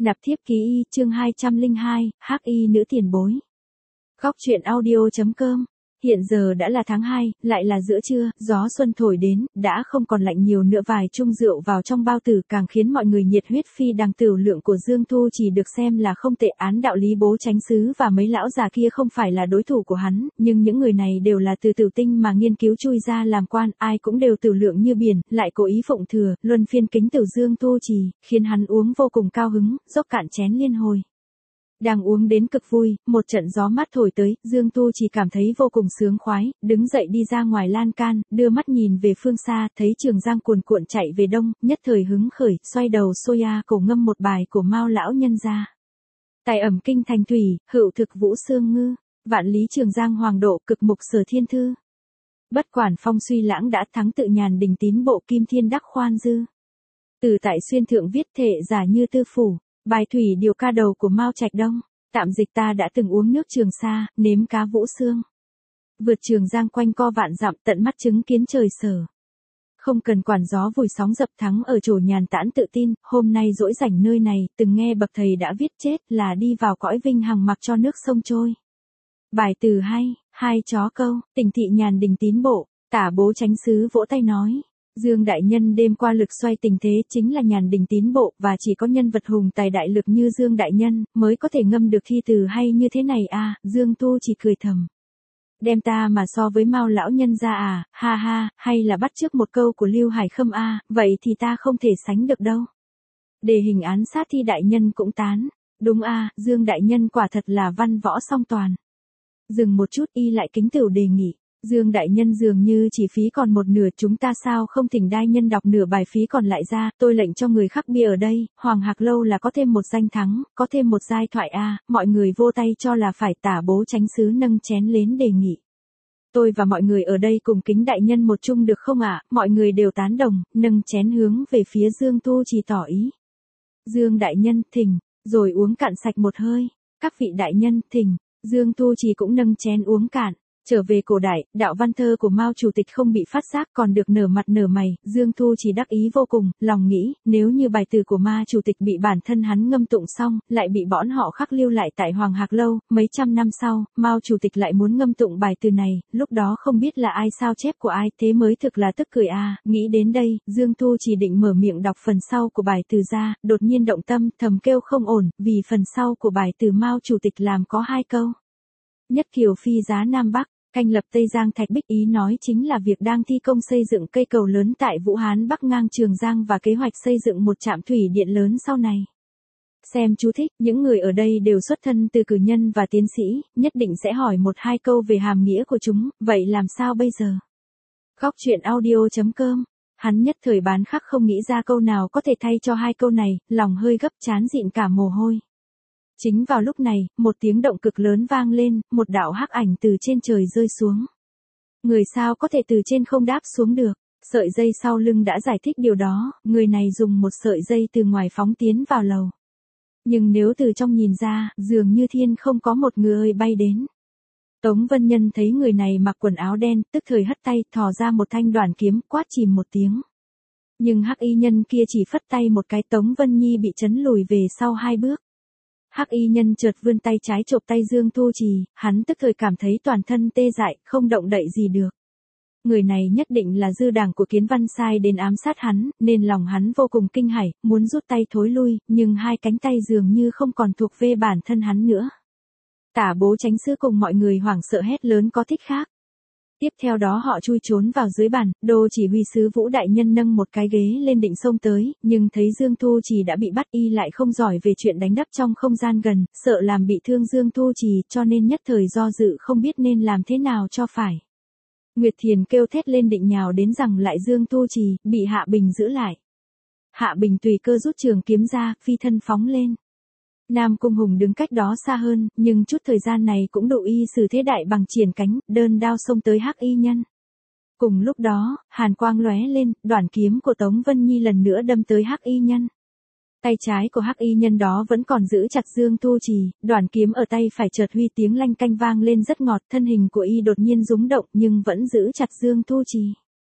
Nạp thiếp ký y, chương 202, hắc y nữ tiền bối. Góc truyện audio.com. Hiện giờ đã là tháng 2, lại là giữa trưa, gió xuân thổi đến, đã không còn lạnh nhiều nữa, vài chung rượu vào trong bao tử càng khiến mọi người nhiệt huyết. Phi đằng tửu lượng của Dương Thu chỉ được xem là không tệ, án đạo lý bố chánh xứ và mấy lão già kia không phải là đối thủ của hắn, nhưng những người này đều là từ tử tinh mà nghiên cứu chui ra làm quan, ai cũng đều tửu lượng như biển, lại cố ý phụng thừa, luân phiên kính tửu Dương Thu chỉ, khiến hắn uống vô cùng cao hứng, dốc cạn chén liên hồi. Đang uống đến cực vui, một trận gió mát thổi tới, Dương Tu chỉ cảm thấy vô cùng sướng khoái, đứng dậy đi ra ngoài lan can, đưa mắt nhìn về phương xa, thấy Trường Giang cuồn cuộn chạy về đông, nhất thời hứng khởi, xoay đầu xuôi cổ ngâm một bài của Mao lão nhân ra. Tài ẩm kinh thành thủy, hữu thực vũ xương ngư, vạn lý Trường Giang hoàng độ, cực mục sở thiên thư. Bất quản phong suy lãng đã thắng tự nhàn đình tín bộ kim thiên đắc khoan dư. Từ tại xuyên thượng viết thệ giả như tư phủ. Bài thủy điều ca đầu của Mao Trạch Đông, tạm dịch ta đã từng uống nước Trường Sa, nếm cá Vũ Xương. Vượt Trường Giang quanh co vạn dặm, tận mắt chứng kiến trời sở. Không cần quản gió vùi sóng dập, thắng ở chỗ nhàn tản tự tin, hôm nay dỗi rảnh nơi này, từng nghe bậc thầy đã viết chết là đi vào cõi vinh hằng mặc cho nước sông trôi. Bài từ hay, hai chó câu, tỉnh thị nhàn đình tín bộ, tả bố chánh xứ vỗ tay nói. Dương đại nhân đêm qua lực xoay tình thế chính là nhàn đình tín bộ, và chỉ có nhân vật hùng tài đại lực như Dương đại nhân mới có thể ngâm được thi từ hay như thế này à. Dương Tu chỉ cười thầm. Đem ta mà so với Mao lão nhân ra à, ha ha, hay là bắt chước một câu của Lưu Hải Khâm à, vậy thì ta không thể sánh được đâu. Đề hình án sát thi đại nhân cũng tán. Đúng à, Dương đại nhân quả thật là văn võ song toàn. Dừng một chút, y lại kính tửu đề nghị. Dương đại nhân dường như chỉ phí còn một nửa, chúng ta sao không thỉnh đại nhân đọc nửa bài phí còn lại ra, tôi lệnh cho người khắc bia ở đây, Hoàng Hạc Lâu là có thêm một danh thắng, có thêm một giai thoại a. Mọi người vô tay cho là phải. Tả bố chánh xứ nâng chén lên đề nghị. Tôi và mọi người ở đây cùng kính đại nhân một chung được không ạ? Mọi người đều tán đồng, nâng chén hướng về phía Dương Tu chỉ tỏ ý. Dương đại nhân, thỉnh, rồi uống cạn sạch một hơi. Các vị đại nhân, thỉnh. Dương Tu chỉ cũng nâng chén uống cạn. Trở về cổ đại, đạo văn thơ của Mao chủ tịch không bị phát giác còn được nở mặt nở mày, Dương Thu chỉ đắc ý vô cùng, lòng nghĩ, nếu như bài từ của Mao chủ tịch bị bản thân hắn ngâm tụng xong, lại bị bọn họ khắc lưu lại tại Hoàng Hạc Lâu, mấy trăm năm sau, Mao chủ tịch lại muốn ngâm tụng bài từ này, lúc đó không biết là ai sao chép của ai, thế mới thực là tức cười à. Nghĩ đến đây, Dương Thu chỉ định mở miệng đọc phần sau của bài từ ra, đột nhiên động tâm, thầm kêu không ổn, vì phần sau của bài từ Mao chủ tịch làm có hai câu. Nhất kiều phi giá Nam Bắc, canh lập Tây Giang Thạch Bích, ý nói chính là việc đang thi công xây dựng cây cầu lớn tại Vũ Hán bắc ngang Trường Giang và kế hoạch xây dựng một trạm thủy điện lớn sau này. Xem chú thích, những người ở đây đều xuất thân từ cử nhân và tiến sĩ, nhất định sẽ hỏi một hai câu về hàm nghĩa của chúng, vậy làm sao bây giờ? Góc truyện audio.com. Hắn nhất thời bán khắc không nghĩ ra câu nào có thể thay cho hai câu này, lòng hơi gấp, trán dịn cả mồ hôi. Chính vào lúc này, một tiếng động cực lớn vang lên, một đạo hắc ảnh từ trên trời rơi xuống. Người sao có thể từ trên không đáp xuống được? Sợi dây sau lưng đã giải thích điều đó, người này dùng một sợi dây từ ngoài phóng tiến vào lầu. Nhưng nếu từ trong nhìn ra, dường như thiên không có một người bay đến. Tống Vân Nhân thấy người này mặc quần áo đen, tức thời hất tay, thò ra một thanh đoản kiếm, quát chìm một tiếng. Nhưng hắc y nhân kia chỉ phất tay một cái, Tống Vân Nhi bị chấn lùi về sau hai bước. Hắc y nhân chợt vươn tay trái chộp tay Dương Thu Trì, hắn tức thời cảm thấy toàn thân tê dại, không động đậy gì được. Người này nhất định là dư đảng của Kiến Văn sai đến ám sát hắn, nên lòng hắn vô cùng kinh hãi, muốn rút tay thối lui, nhưng hai cánh tay dường như không còn thuộc về bản thân hắn nữa. Tả bố chánh xứ cùng mọi người hoảng sợ hét lớn có thích khác. Tiếp theo đó họ chui trốn vào dưới bàn, đô chỉ huy sứ Vũ đại nhân nâng một cái ghế lên định xông tới, nhưng thấy Dương Thu Trì đã bị bắt, y lại không giỏi về chuyện đánh đắp trong không gian gần, sợ làm bị thương Dương Thu Trì, cho nên nhất thời do dự không biết nên làm thế nào cho phải. Nguyệt Thiền kêu thét lên định nhào đến rằng lại Dương Thu Trì, bị Hạ Bình giữ lại. Hạ Bình tùy cơ rút trường kiếm ra, phi thân phóng lên. Nam Cung Hùng đứng cách đó xa hơn, nhưng chút thời gian này cũng đủ y xử thế đại bằng triển cánh, đơn đao xông tới hắc y nhân. Cùng lúc đó, hàn quang lóe lên, đoản kiếm của Tống Vân Nhi lần nữa đâm tới hắc y nhân. Tay trái của hắc y nhân đó vẫn còn giữ chặt Dương Thu Trì, đoản kiếm ở tay phải chợt huy tiếng lanh canh vang lên rất ngọt, thân hình của y đột nhiên rúng động nhưng vẫn giữ chặt Dương Thu Trì.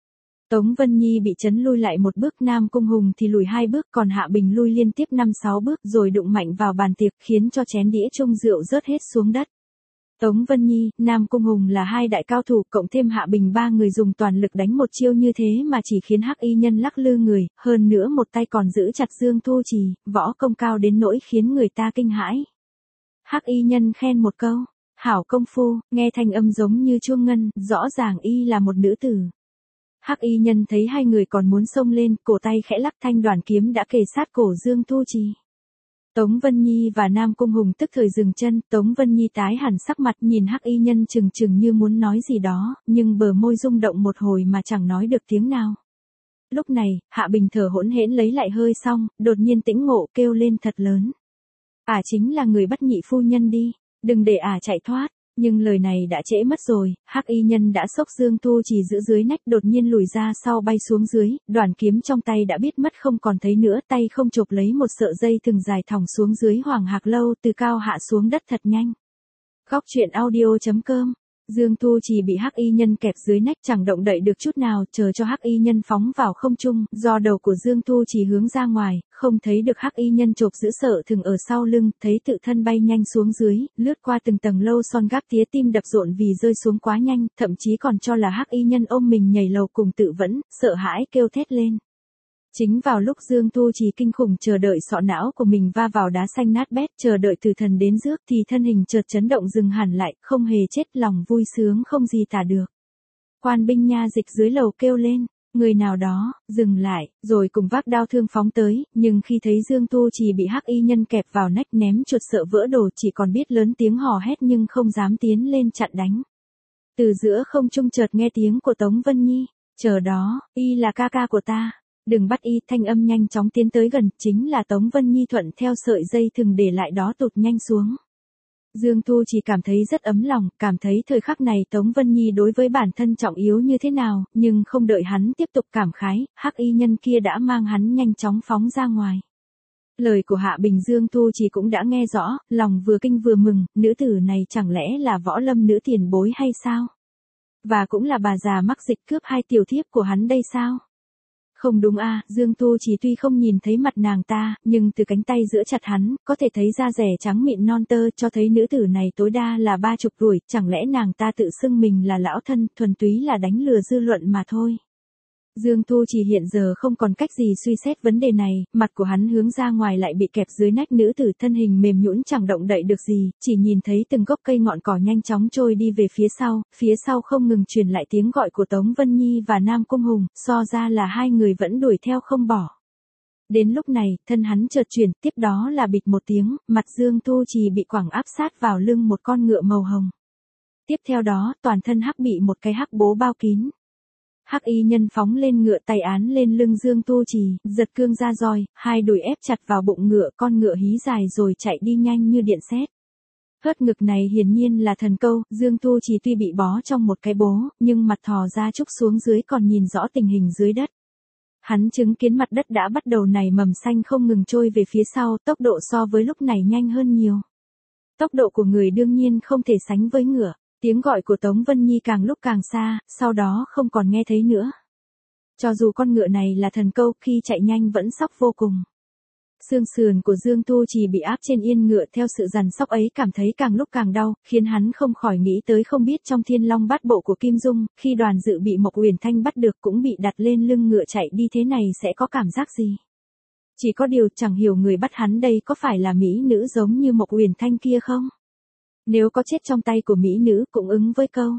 Tống Vân Nhi bị chấn lui lại một bước, Nam Cung Hùng thì lùi 2 bước, còn Hạ Bình lui liên tiếp 5-6 bước rồi đụng mạnh vào bàn tiệc khiến cho chén đĩa chung rượu rớt hết xuống đất. Tống Vân Nhi, Nam Cung Hùng là hai đại cao thủ, cộng thêm Hạ Bình, ba người dùng toàn lực đánh một chiêu như thế mà chỉ khiến Hắc Y Nhân lắc lư người, hơn nữa một tay còn giữ chặt Dương Thu Trì, võ công cao đến nỗi khiến người ta kinh hãi. Hắc Y Nhân khen một câu, hảo công phu, nghe thanh âm giống như chuông ngân, rõ ràng y là một nữ tử. Hắc Y Nhân thấy hai người còn muốn xông lên, cổ tay khẽ lắc, thanh đoàn kiếm đã kề sát cổ Dương Thu Trì. Tống Vân Nhi và Nam Cung Hùng tức thời dừng chân, Tống Vân Nhi tái hẳn sắc mặt nhìn Hắc Y Nhân chừng chừng như muốn nói gì đó, nhưng bờ môi rung động một hồi mà chẳng nói được tiếng nào. Lúc này, Hạ Bình thở hỗn hển lấy lại hơi xong, đột nhiên tĩnh ngộ kêu lên thật lớn. Chính là người bắt nhị phu nhân đi, đừng để chạy thoát. Nhưng lời này đã trễ mất rồi, Hắc Y Nhân đã xốc Dương Thu Trì giữ dưới nách, đột nhiên lùi ra sau bay xuống dưới, đoàn kiếm trong tay đã biết mất không còn thấy nữa, tay không chộp lấy một sợi dây thừng dài thòng xuống dưới Hoàng Hạc Lâu, từ cao hạ xuống đất thật nhanh. Góc truyện audio.com. Dương Thu Trì bị Hắc Y Nhân kẹp dưới nách chẳng động đậy được chút nào, chờ cho Hắc Y Nhân phóng vào không trung, do đầu của Dương Thu Trì hướng ra ngoài, không thấy được Hắc Y Nhân chộp giữ sợ thừng ở sau lưng, thấy tự thân bay nhanh xuống dưới, lướt qua từng tầng lâu son gác tía, tim đập rộn vì rơi xuống quá nhanh, thậm chí còn cho là Hắc Y Nhân ôm mình nhảy lầu cùng tự vẫn, sợ hãi kêu thét lên. Chính vào lúc Dương Thu Trì kinh khủng chờ đợi sọ não của mình va vào đá xanh nát bét, chờ đợi tử thần đến rước thì thân hình chợt chấn động dừng hẳn lại, không hề chết, lòng vui sướng không gì tả được. Quan binh nha dịch dưới lầu kêu lên, người nào đó, dừng lại, rồi cùng vác đao thương phóng tới, nhưng khi thấy Dương Thu Trì bị Hắc Y Nhân kẹp vào nách ném chuột sợ vỡ đồ, chỉ còn biết lớn tiếng hò hét nhưng không dám tiến lên chặn đánh. Từ giữa không trung chợt nghe tiếng của Tống Vân Nhi, chờ đó, y là ca ca của ta. Đừng bắt y, thanh âm nhanh chóng tiến tới gần, chính là Tống Vân Nhi thuận theo sợi dây thừng để lại đó tụt nhanh xuống. Dương Thu chỉ cảm thấy rất ấm lòng, cảm thấy thời khắc này Tống Vân Nhi đối với bản thân trọng yếu như thế nào, nhưng không đợi hắn tiếp tục cảm khái, Hắc Y Nhân kia đã mang hắn nhanh chóng phóng ra ngoài. Lời của Hạ Bình Dương Thu chỉ cũng đã nghe rõ, lòng vừa kinh vừa mừng, nữ tử này chẳng lẽ là võ lâm nữ tiền bối hay sao? Và cũng là bà già mắc dịch cướp hai tiểu thiếp của hắn đây sao? Không đúng Dương Thu Trì tuy không nhìn thấy mặt nàng ta, nhưng từ cánh tay giữa chặt hắn, có thể thấy da rẻ trắng mịn non tơ, cho thấy nữ tử này tối đa là 30 tuổi, chẳng lẽ nàng ta tự xưng mình là lão thân, thuần túy là đánh lừa dư luận mà thôi. Dương Thu Trì hiện giờ không còn cách gì suy xét vấn đề này, mặt của hắn hướng ra ngoài lại bị kẹp dưới nách nữ tử, thân hình mềm nhũn chẳng động đậy được gì, chỉ nhìn thấy từng gốc cây ngọn cỏ nhanh chóng trôi đi về phía sau không ngừng truyền lại tiếng gọi của Tống Vân Nhi và Nam Cung Hùng, so ra là hai người vẫn đuổi theo không bỏ. Đến lúc này, thân hắn chợt chuyển, tiếp đó là bịch một tiếng, mặt Dương Thu Trì bị quẳng áp sát vào lưng một con ngựa màu hồng. Tiếp theo đó, toàn thân hắc bị một cái hắc bố bao kín. Hắc Y Nhân phóng lên ngựa, tay án lên lưng Dương Thu Trì, giật cương ra roi, hai đùi ép chặt vào bụng ngựa, con ngựa hí dài rồi chạy đi nhanh như điện sét. Hớt ngực này hiển nhiên là thần câu, Dương Thu Trì tuy bị bó trong một cái bố, nhưng mặt thò ra trúc xuống dưới còn nhìn rõ tình hình dưới đất. Hắn chứng kiến mặt đất đã bắt đầu nảy mầm xanh không ngừng trôi về phía sau, tốc độ so với lúc này nhanh hơn nhiều. Tốc độ của người đương nhiên không thể sánh với ngựa. Tiếng gọi của Tống Vân Nhi càng lúc càng xa, sau đó không còn nghe thấy nữa. Cho dù con ngựa này là thần câu, khi chạy nhanh vẫn sóc vô cùng. Xương sườn của Dương Thu Trì bị áp trên yên ngựa, theo sự giằn sóc ấy cảm thấy càng lúc càng đau, khiến hắn không khỏi nghĩ tới không biết trong Thiên Long Bát Bộ của Kim Dung, khi Đoàn Dự bị Mộc Uyển Thanh bắt được cũng bị đặt lên lưng ngựa chạy đi thế này sẽ có cảm giác gì. Chỉ có điều chẳng hiểu người bắt hắn đây có phải là mỹ nữ giống như Mộc Uyển Thanh kia không? Nếu có chết trong tay của mỹ nữ cũng ứng với câu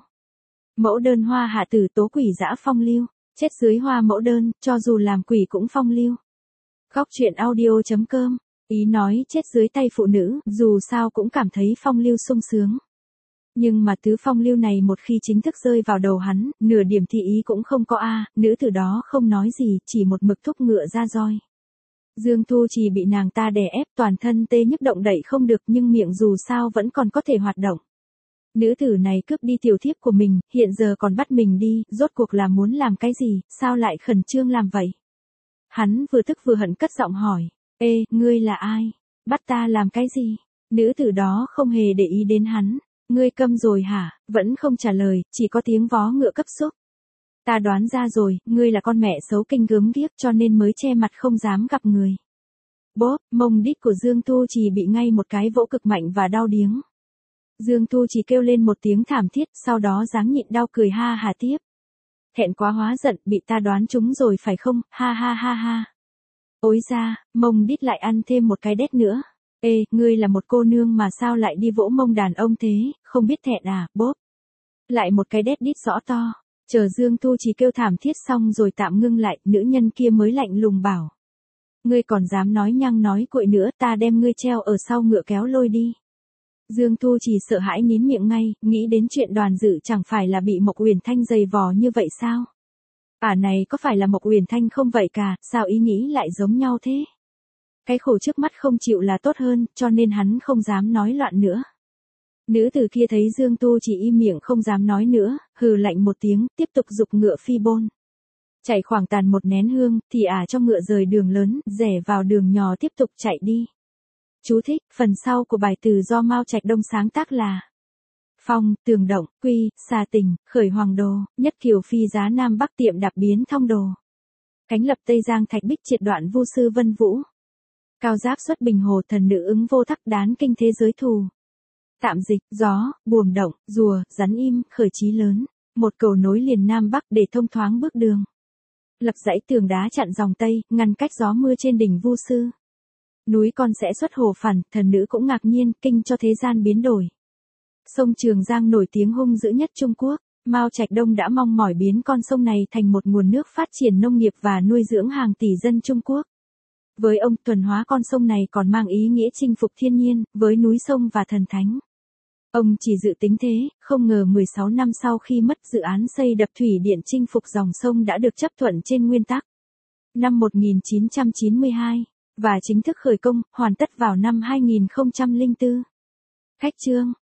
mẫu đơn hoa hạ tử tố quỷ dã phong lưu, chết dưới hoa mẫu đơn, cho dù làm quỷ cũng phong lưu. Góc truyện audio.com, ý nói chết dưới tay phụ nữ, dù sao cũng cảm thấy phong lưu sung sướng. Nhưng mà tứ phong lưu này một khi chính thức rơi vào đầu hắn, nửa điểm thì ý cũng không có nữ tử đó không nói gì, chỉ một mực thúc ngựa ra roi. Dương Thu Trì bị nàng ta đè ép, toàn thân tê nhức động đậy không được, nhưng miệng dù sao vẫn còn có thể hoạt động. Nữ tử này cướp đi tiểu thiếp của mình, hiện giờ còn bắt mình đi, rốt cuộc là muốn làm cái gì, sao lại khẩn trương làm vậy? Hắn vừa tức vừa hận cất giọng hỏi, ê, ngươi là ai? Bắt ta làm cái gì? Nữ tử đó không hề để ý đến hắn, ngươi câm rồi hả? Vẫn không trả lời, chỉ có tiếng vó ngựa cấp xúc. Ta đoán ra rồi, ngươi là con mẹ xấu kinh gớm ghiếc cho nên mới che mặt không dám gặp người. Bốp, mông đít của Dương Tu Trì bị ngay một cái vỗ cực mạnh và đau điếng. Dương Tu Trì kêu lên một tiếng thảm thiết, sau đó dáng nhịn đau cười ha hà tiếp. Thẹn quá hóa giận, bị ta đoán trúng rồi phải không, ha ha ha ha. Ối ra, mông đít lại ăn thêm một cái đét nữa. Ê, ngươi là một cô nương mà sao lại đi vỗ mông đàn ông thế, không biết thẹn à, bốp. Lại một cái đét đít rõ to. Chờ Dương Tu Trì kêu thảm thiết xong rồi tạm ngưng lại, nữ nhân kia mới lạnh lùng bảo. Ngươi còn dám nói nhăng nói cuội nữa, ta đem ngươi treo ở sau ngựa kéo lôi đi. Dương Tu Trì sợ hãi nín miệng ngay, nghĩ đến chuyện Đoàn Dự chẳng phải là bị Mộc Uyển Thanh giày vò như vậy sao? Này có phải là Mộc Uyển Thanh không vậy cả, sao ý nghĩ lại giống nhau thế? Cái khổ trước mắt không chịu là tốt hơn, cho nên hắn không dám nói loạn nữa. Nữ tử kia thấy Dương Tu Trì im miệng không dám nói nữa, hừ lạnh một tiếng, tiếp tục giục ngựa phi bôn. Chạy khoảng tàn một nén hương, thì cho ngựa rời đường lớn, rẽ vào đường nhỏ tiếp tục chạy đi. Chú thích, phần sau của bài từ do Mao Trạch Đông sáng tác là Phong, Tường Động, Quy, Xà Tình, Khởi Hoàng Đồ, Nhất Kiều Phi giá Nam Bắc tiệm đạp biến thông đồ. Cánh lập Tây Giang Thạch Bích triệt đoạn Vu Sư Vân Vũ. Cao giáp xuất Bình Hồ thần nữ ứng vô thắc đán kinh thế giới thù. Tạm dịch, gió, buồm động, rùa, rắn im, khởi chí lớn. Một cầu nối liền Nam Bắc để thông thoáng bước đường. Lập dãy tường đá chặn dòng Tây, ngăn cách gió mưa trên đỉnh Vu Sư. Núi con sẽ xuất hồ phản, thần nữ cũng ngạc nhiên, kinh cho thế gian biến đổi. Sông Trường Giang nổi tiếng hung dữ nhất Trung Quốc, Mao Trạch Đông đã mong mỏi biến con sông này thành một nguồn nước phát triển nông nghiệp và nuôi dưỡng hàng tỷ dân Trung Quốc. Với ông, thuần hóa con sông này còn mang ý nghĩa chinh phục thiên nhiên, với núi sông và thần thánh. Ông chỉ dự tính thế, không ngờ 16 năm sau khi mất dự án xây đập thủy điện chinh phục dòng sông đã được chấp thuận trên nguyên tắc. Năm 1992, và chính thức khởi công, hoàn tất vào năm 2004. Khách chương